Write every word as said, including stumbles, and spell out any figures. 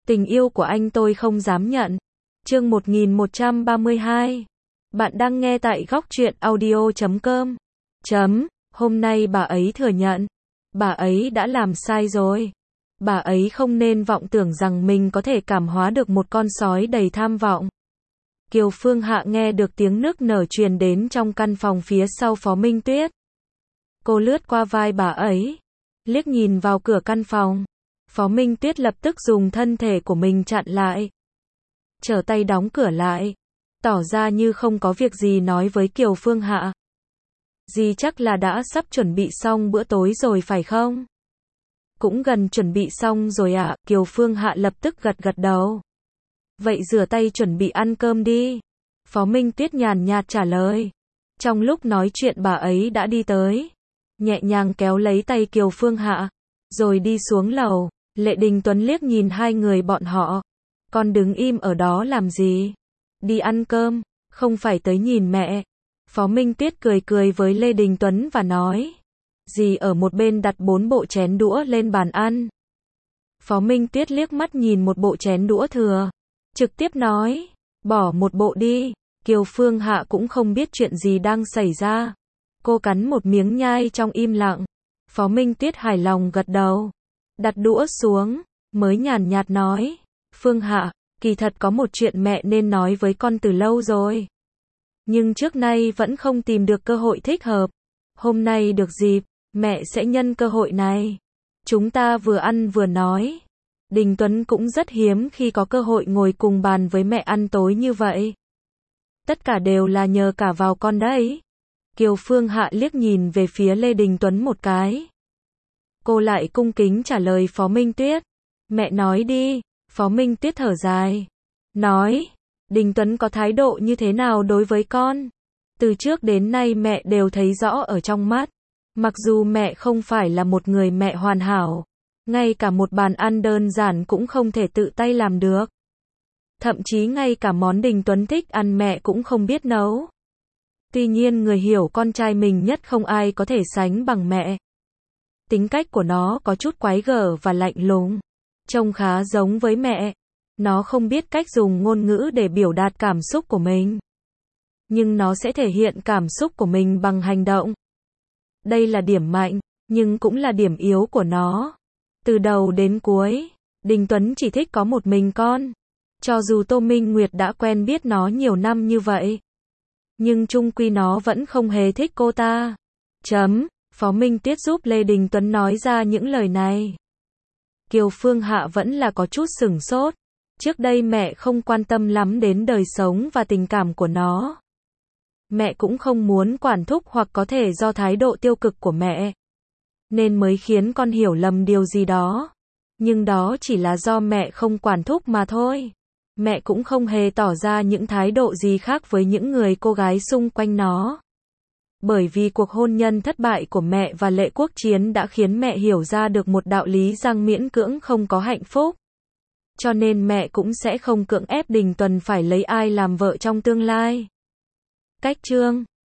Tình yêu của anh tôi không dám nhận. Chương một nghìn một trăm ba mươi hai. Bạn đang nghe tại góc truyện audio chấm com. Chấm, hôm nay bà ấy thừa nhận. Bà ấy đã làm sai rồi. Bà ấy không nên vọng tưởng rằng mình có thể cảm hóa được một con sói đầy tham vọng. Kiều Phương Hạ nghe được tiếng nức nở truyền đến trong căn phòng phía sau Phó Minh Tuyết. Cô lướt qua vai bà ấy, liếc nhìn vào cửa căn phòng. Phó Minh Tuyết lập tức dùng thân thể của mình chặn lại, trở tay đóng cửa lại, tỏ ra như không có việc gì nói với Kiều Phương Hạ. Dì chắc là đã sắp chuẩn bị xong bữa tối rồi phải không? Cũng gần chuẩn bị xong rồi ạ, à? Kiều Phương Hạ lập tức gật gật đầu. Vậy rửa tay chuẩn bị ăn cơm đi. Phó Minh Tuyết nhàn nhạt trả lời. Trong lúc nói chuyện bà ấy đã đi tới, nhẹ nhàng kéo lấy tay Kiều Phương Hạ, rồi đi xuống lầu. Lệ Đình Tuấn liếc nhìn hai người bọn họ. Con đứng im ở đó làm gì? Đi ăn cơm, không phải tới nhìn mẹ. Phó Minh Tuyết cười cười với Lê Đình Tuấn và nói. Dì ở một bên đặt bốn bộ chén đũa lên bàn ăn. Phó Minh Tuyết liếc mắt nhìn một bộ chén đũa thừa, trực tiếp nói, bỏ một bộ đi. Kiều Phương Hạ cũng không biết chuyện gì đang xảy ra. Cô cắn một miếng nhai trong im lặng. Phó Minh Tuyết hài lòng gật đầu, đặt đũa xuống, mới nhàn nhạt nói, Phương Hạ, kỳ thật có một chuyện mẹ nên nói với con từ lâu rồi. Nhưng trước nay vẫn không tìm được cơ hội thích hợp. Hôm nay được dịp, mẹ sẽ nhân cơ hội này. Chúng ta vừa ăn vừa nói. Đình Tuấn cũng rất hiếm khi có cơ hội ngồi cùng bàn với mẹ ăn tối như vậy. Tất cả đều là nhờ cả vào con đấy. Kiều Phương Hạ liếc nhìn về phía Lê Đình Tuấn một cái. Cô lại cung kính trả lời Phó Minh Tuyết. Mẹ nói đi. Phó Minh Tuyết thở dài, nói, Đình Tuấn có thái độ như thế nào đối với con? Từ trước đến nay mẹ đều thấy rõ ở trong mắt. Mặc dù mẹ không phải là một người mẹ hoàn hảo, ngay cả một bàn ăn đơn giản cũng không thể tự tay làm được. Thậm chí ngay cả món Đình Tuấn thích ăn mẹ cũng không biết nấu. Tuy nhiên người hiểu con trai mình nhất không ai có thể sánh bằng mẹ. Tính cách của nó có chút quái gở và lạnh lùng, trông khá giống với mẹ. Nó không biết cách dùng ngôn ngữ để biểu đạt cảm xúc của mình, nhưng nó sẽ thể hiện cảm xúc của mình bằng hành động. Đây là điểm mạnh, nhưng cũng là điểm yếu của nó. Từ đầu đến cuối, Đình Tuấn chỉ thích có một mình con. Cho dù Tô Minh Nguyệt đã quen biết nó nhiều năm như vậy, nhưng chung quy nó vẫn không hề thích cô ta. Chấm, Phó Minh Tuyết giúp Lê Đình Tuấn nói ra những lời này. Kiều Phương Hạ vẫn là có chút sửng sốt. Trước đây mẹ không quan tâm lắm đến đời sống và tình cảm của nó. Mẹ cũng không muốn quản thúc hoặc có thể do thái độ tiêu cực của mẹ, nên mới khiến con hiểu lầm điều gì đó. Nhưng đó chỉ là do mẹ không quản thúc mà thôi. Mẹ cũng không hề tỏ ra những thái độ gì khác với những người cô gái xung quanh nó. Bởi vì cuộc hôn nhân thất bại của mẹ và Lệ Quốc Chiến đã khiến mẹ hiểu ra được một đạo lý rằng miễn cưỡng không có hạnh phúc. Cho nên mẹ cũng sẽ không cưỡng ép Đình Tuấn phải lấy ai làm vợ trong tương lai. Cách chương